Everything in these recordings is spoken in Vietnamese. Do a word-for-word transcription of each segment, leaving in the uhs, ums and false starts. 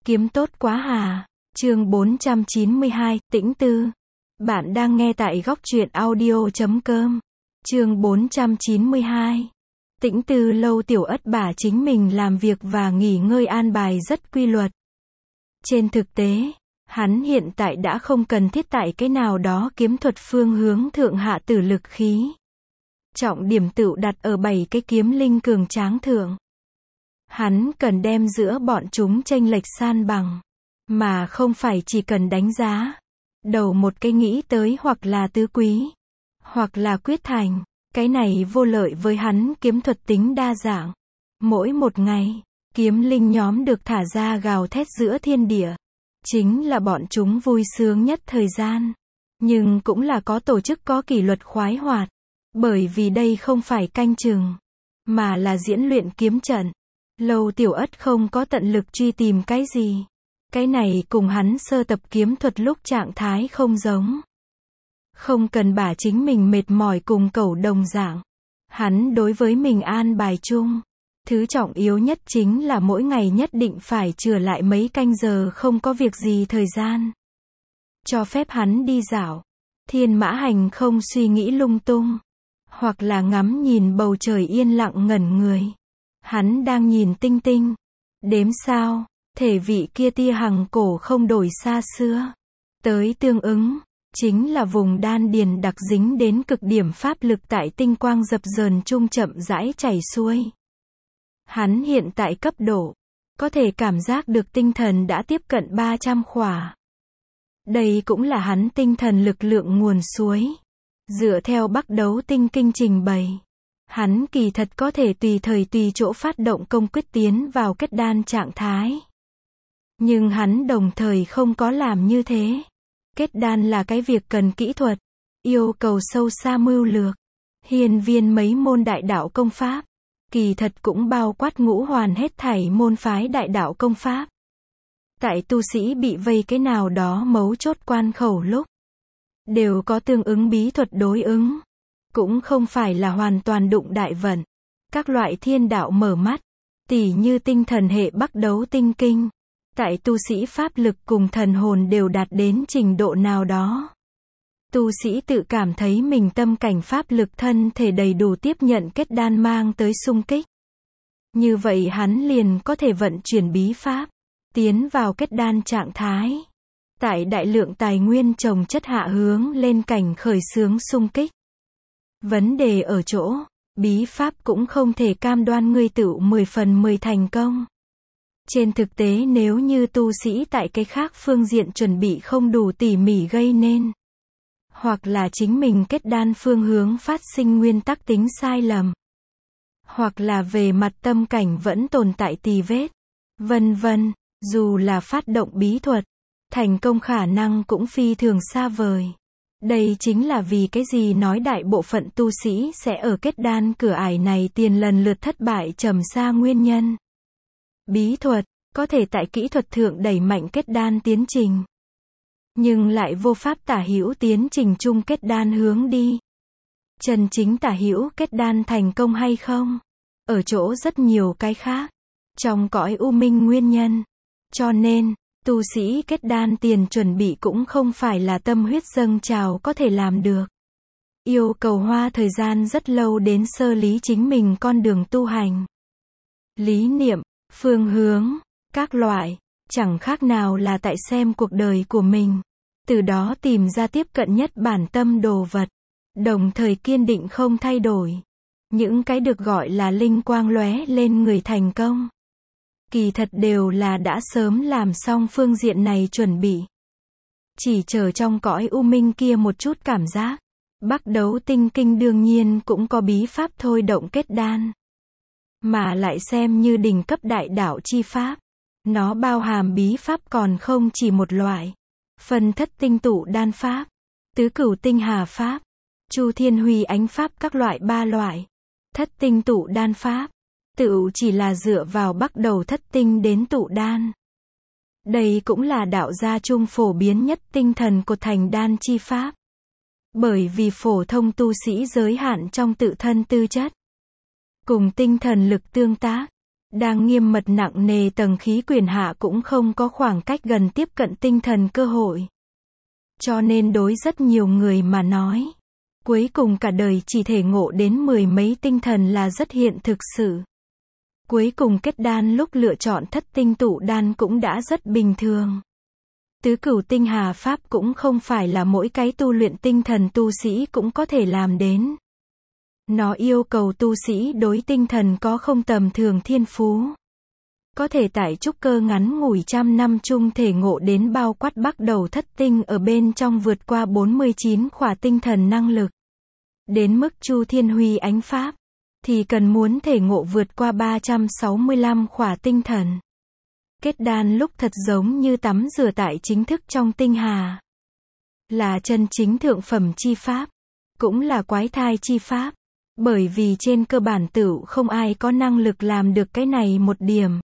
Kiếm tốt quá hà. Chương bốn trăm chín mươi hai, Tĩnh Tư. Bạn đang nghe tại góc truyện audio chấm com. Chương bốn trăm chín mươi hai. Tĩnh Tư. Lâu Tiểu Ất bà chính mình làm việc và nghỉ ngơi an bài rất quy luật. Trên thực tế, hắn hiện tại đã không cần thiết tại cái nào đó kiếm thuật phương hướng thượng hạ tử lực khí. Trọng điểm tựu đặt ở bảy cái kiếm linh cường tráng thượng. Hắn cần đem giữa bọn chúng chênh lệch san bằng, mà không phải chỉ cần đánh giá. Đầu một cái nghĩ tới hoặc là tứ quý, hoặc là quyết thành, cái này vô lợi với hắn kiếm thuật tính đa dạng. Mỗi một ngày, kiếm linh nhóm được thả ra gào thét giữa thiên địa. Chính là bọn chúng vui sướng nhất thời gian. Nhưng cũng là có tổ chức có kỷ luật khoái hoạt. Bởi vì đây không phải canh chừng, mà là diễn luyện kiếm trận. Lâu Tiểu Ất không có tận lực truy tìm cái gì. Cái này cùng hắn sơ tập kiếm thuật lúc trạng thái không giống. Không cần bả chính mình mệt mỏi cùng cẩu đồng dạng. Hắn đối với mình an bài chung. Thứ trọng yếu nhất chính là mỗi ngày nhất định phải chừa lại mấy canh giờ không có việc gì thời gian. Cho phép hắn đi dạo. Thiên mã hành không suy nghĩ lung tung. Hoặc là ngắm nhìn bầu trời yên lặng ngẩn người. Hắn đang nhìn tinh tinh. Đếm sao, thể vị kia tia hằng cổ không đổi xa xưa. Tới tương ứng, chính là vùng đan điền đặc dính đến cực điểm pháp lực tại tinh quang dập dờn chung chậm rãi chảy xuôi. Hắn hiện tại cấp độ, có thể cảm giác được tinh thần đã tiếp cận ba trăm khỏa. Đây cũng là hắn tinh thần lực lượng nguồn suối. Dựa theo Bắc Đấu Tinh Kinh trình bày, hắn kỳ thật có thể tùy thời tùy chỗ phát động công quyết tiến vào kết đan trạng thái. Nhưng hắn đồng thời không có làm như thế. Kết đan là cái việc cần kỹ thuật, yêu cầu sâu xa mưu lược, hiên viên mấy môn đại đạo công pháp. Kỳ thật cũng bao quát ngũ hoàn hết thảy môn phái đại đạo công pháp. Tại tu sĩ bị vây cái nào đó mấu chốt quan khẩu lúc, đều có tương ứng bí thuật đối ứng. Cũng không phải là hoàn toàn đụng đại vận. Các loại thiên đạo mở mắt, tỉ như tinh thần hệ Bắc Đấu Tinh Kinh. Tại tu sĩ pháp lực cùng thần hồn đều đạt đến trình độ nào đó. Tu sĩ tự cảm thấy mình tâm cảnh pháp lực thân thể đầy đủ tiếp nhận kết đan mang tới xung kích. Như vậy hắn liền có thể vận chuyển bí pháp, tiến vào kết đan trạng thái. Tại đại lượng tài nguyên trồng chất hạ hướng lên cảnh khởi xướng xung kích. Vấn đề ở chỗ, bí pháp cũng không thể cam đoan ngươi tựu mười phần mười thành công. Trên thực tế nếu như tu sĩ tại cái khác phương diện chuẩn bị không đủ tỉ mỉ gây nên, hoặc là chính mình kết đan phương hướng phát sinh nguyên tắc tính sai lầm, hoặc là về mặt tâm cảnh vẫn tồn tại tì vết, vân vân, dù là phát động bí thuật, thành công khả năng cũng phi thường xa vời. Đây chính là vì cái gì nói đại bộ phận tu sĩ sẽ ở kết đan cửa ải này tiền lần lượt thất bại trầm xa nguyên nhân. Bí thuật, có thể tại kỹ thuật thượng đẩy mạnh kết đan tiến trình. Nhưng lại vô pháp tả hữu tiến trình chung kết đan hướng đi. Chân chính tả hữu kết đan thành công hay không? Ở chỗ rất nhiều cái khác. Trong cõi u minh nguyên nhân. Cho nên, tu sĩ kết đan tiền chuẩn bị cũng không phải là tâm huyết dâng trào có thể làm được. Yêu cầu hoa thời gian rất lâu đến sơ lý chính mình con đường tu hành. Lý niệm, phương hướng, các loại, chẳng khác nào là tại xem cuộc đời của mình. Từ đó tìm ra tiếp cận nhất bản tâm đồ vật. Đồng thời kiên định không thay đổi. Những cái được gọi là linh quang lóe lên người thành công. Kỳ thật đều là đã sớm làm xong phương diện này chuẩn bị. Chỉ chờ trong cõi u minh kia một chút cảm giác. Bắc Đấu Tinh Kinh đương nhiên cũng có bí pháp thôi động kết đan. Mà lại xem như đỉnh cấp đại đạo chi pháp. Nó bao hàm bí pháp còn không chỉ một loại. Phân thất tinh tụ đan pháp, tứ cửu tinh hà pháp, chu thiên huy ánh pháp các loại ba loại. Thất tinh tụ đan pháp, tự chỉ là dựa vào bắt đầu thất tinh đến tụ đan. Đây cũng là đạo gia chung phổ biến nhất tinh thần cột thành đan chi pháp. Bởi vì phổ thông tu sĩ giới hạn trong tự thân tư chất. Cùng tinh thần lực tương tác. đang nghiêm mật nặng nề tầng khí quyển hạ cũng không có khoảng cách gần tiếp cận tinh thần cơ hội. Cho nên đối rất nhiều người mà nói, cuối cùng cả đời chỉ thể ngộ đến mười mấy tinh thần là rất hiện thực sự. Cuối cùng kết đan lúc lựa chọn thất tinh tụ đan cũng đã rất bình thường. Tứ cửu tinh hà pháp cũng không phải là mỗi cái tu luyện tinh thần tu sĩ cũng có thể làm đến. Nó yêu cầu tu sĩ đối tinh thần có không tầm thường thiên phú. Có thể tại trúc cơ ngắn ngủi trăm năm chung thể ngộ đến bao quát bắt đầu thất tinh ở bên trong vượt qua bốn mươi chín khỏa tinh thần năng lực. Đến mức Chu Thiên Huy ánh pháp, thì cần muốn thể ngộ vượt qua ba trăm sáu mươi lăm khỏa tinh thần. Kết đan lúc thật giống như tắm rửa tại chính thức trong tinh hà. Là chân chính thượng phẩm chi pháp, cũng là quái thai chi pháp. Bởi vì trên cơ bản tựu không ai có năng lực làm được cái này một điểm.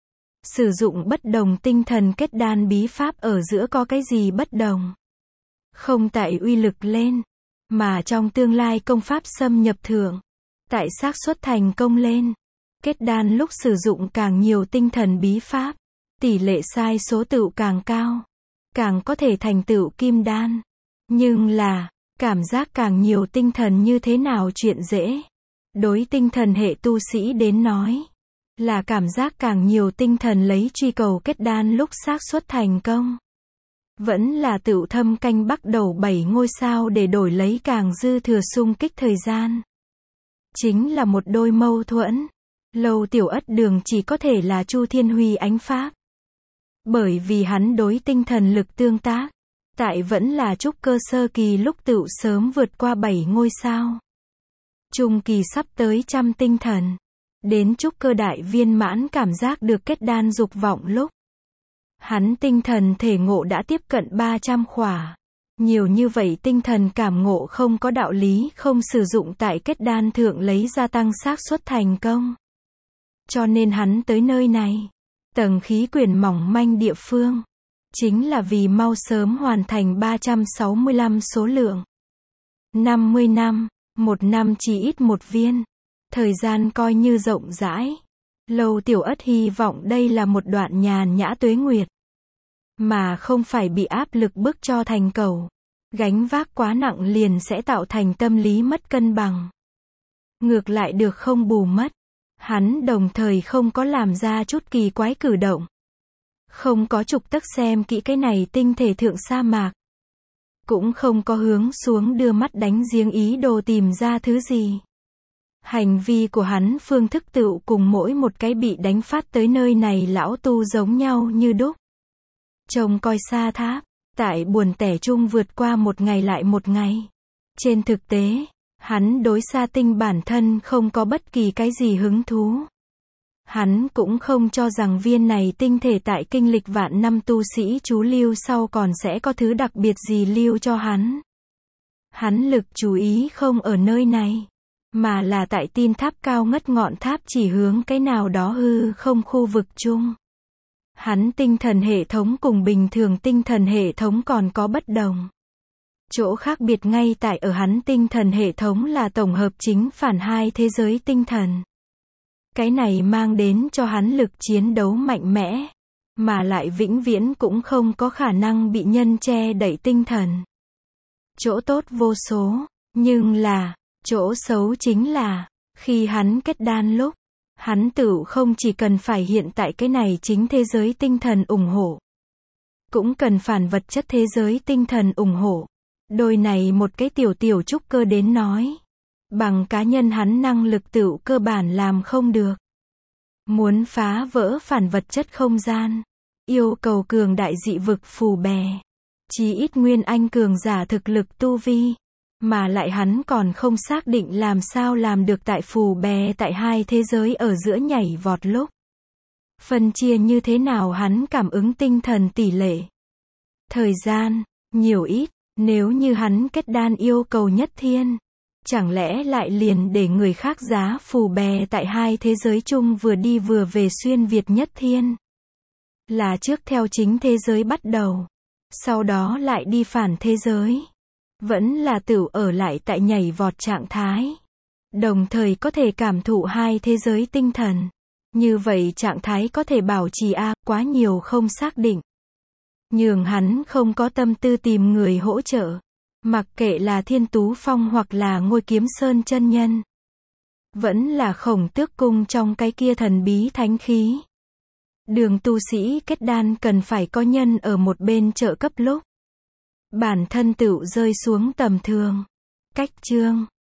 Sử dụng bất đồng tinh thần kết đan bí pháp ở giữa có cái gì bất đồng? Không tại uy lực lên, mà trong tương lai công pháp xâm nhập thượng. Tại xác suất thành công lên. Kết đan lúc sử dụng càng nhiều tinh thần bí pháp, tỷ lệ sai số tựu càng cao, càng có thể thành tựu kim đan. Nhưng là, cảm giác càng nhiều tinh thần như thế nào chuyện dễ. Đối tinh thần hệ tu sĩ đến nói, là cảm giác càng nhiều tinh thần lấy truy cầu kết đan lúc xác suất thành công. Vẫn là tựu thâm canh bắt đầu bảy ngôi sao để đổi lấy càng dư thừa xung kích thời gian. Chính là một đôi mâu thuẫn. Lâu Tiểu Ất Đường chỉ có thể là Chu Thiên Huy ánh pháp. Bởi vì hắn đối tinh thần lực tương tác, tại vẫn là trúc cơ sơ kỳ lúc tựu sớm vượt qua bảy ngôi sao. Trung kỳ sắp tới trăm tinh thần. Đến trúc cơ đại viên mãn cảm giác được kết đan dục vọng lúc. Hắn tinh thần thể ngộ đã tiếp cận ba trăm khỏa. Nhiều như vậy tinh thần cảm ngộ không có đạo lý không sử dụng tại kết đan thượng lấy gia tăng xác suất thành công. Cho nên hắn tới nơi này, tầng khí quyển mỏng manh địa phương, chính là vì mau sớm hoàn thành ba trăm sáu mươi lăm số lượng. năm mươi năm, một năm chỉ ít một viên. Thời gian coi như rộng rãi. Lâu Tiểu Ất hy vọng đây là một đoạn nhàn nhã tuế nguyệt. Mà không phải bị áp lực bức cho thành cầu. Gánh vác quá nặng liền sẽ tạo thành tâm lý mất cân bằng. Ngược lại được không bù mất. Hắn đồng thời không có làm ra chút kỳ quái cử động. Không có trục tắc xem kỹ cái này tinh thể thượng sa mạc. Cũng không có hướng xuống đưa mắt đánh giếng ý đồ tìm ra thứ gì. Hành vi của hắn phương thức tựu cùng mỗi một cái bị đánh phát tới nơi này lão tu giống nhau như đúc. Trông coi sa tháp, tại buồn tẻ chung vượt qua một ngày lại một ngày. Trên thực tế, hắn đối sa tinh bản thân không có bất kỳ cái gì hứng thú. Hắn cũng không cho rằng viên này tinh thể tại kinh lịch vạn năm tu sĩ chú lưu sau còn sẽ có thứ đặc biệt gì lưu cho hắn. Hắn lực chú ý không ở nơi này, mà là tại tin tháp cao ngất ngọn tháp chỉ hướng cái nào đó hư không khu vực chung. Hắn tinh thần hệ thống cùng bình thường tinh thần hệ thống còn có bất đồng. Chỗ khác biệt ngay tại ở hắn tinh thần hệ thống là tổng hợp chính phản hai thế giới tinh thần. Cái này mang đến cho hắn lực chiến đấu mạnh mẽ, mà lại vĩnh viễn cũng không có khả năng bị nhân che đậy tinh thần. Chỗ tốt vô số, nhưng là, chỗ xấu chính là, khi hắn kết đan lúc, hắn tự không chỉ cần phải hiện tại cái này chính thế giới tinh thần ủng hộ, cũng cần phản vật chất thế giới tinh thần ủng hộ. Đôi này một cái tiểu tiểu trúc cơ đến nói, bằng cá nhân hắn năng lực tự cơ bản làm không được. Muốn phá vỡ phản vật chất không gian, yêu cầu cường đại dị vực phù bè, chí ít nguyên anh cường giả thực lực tu vi, mà lại hắn còn không xác định làm sao làm được tại phù bè tại hai thế giới ở giữa nhảy vọt lúc. Phân chia như thế nào hắn cảm ứng tinh thần tỷ lệ, thời gian, nhiều ít, nếu như hắn kết đan yêu cầu nhất thiên. Chẳng lẽ lại liền để người khác giá phù bè tại hai thế giới chung vừa đi vừa về xuyên Việt nhất thiên. Là trước theo chính thế giới bắt đầu. Sau đó lại đi phản thế giới. Vẫn là tự ở lại tại nhảy vọt trạng thái. Đồng thời có thể cảm thụ hai thế giới tinh thần. Như vậy trạng thái có thể bảo trì a, quá nhiều không xác định. Nhường hắn không có tâm tư tìm người hỗ trợ. Mặc kệ là Thiên Tú Phong hoặc là Ngôi Kiếm Sơn chân nhân. Vẫn là Khổng Tước cung trong cái kia thần bí thánh khí. Đường tu sĩ kết đan cần phải có nhân ở một bên trợ cấp lúc bản thân tựu rơi xuống tầm thường. Cách chương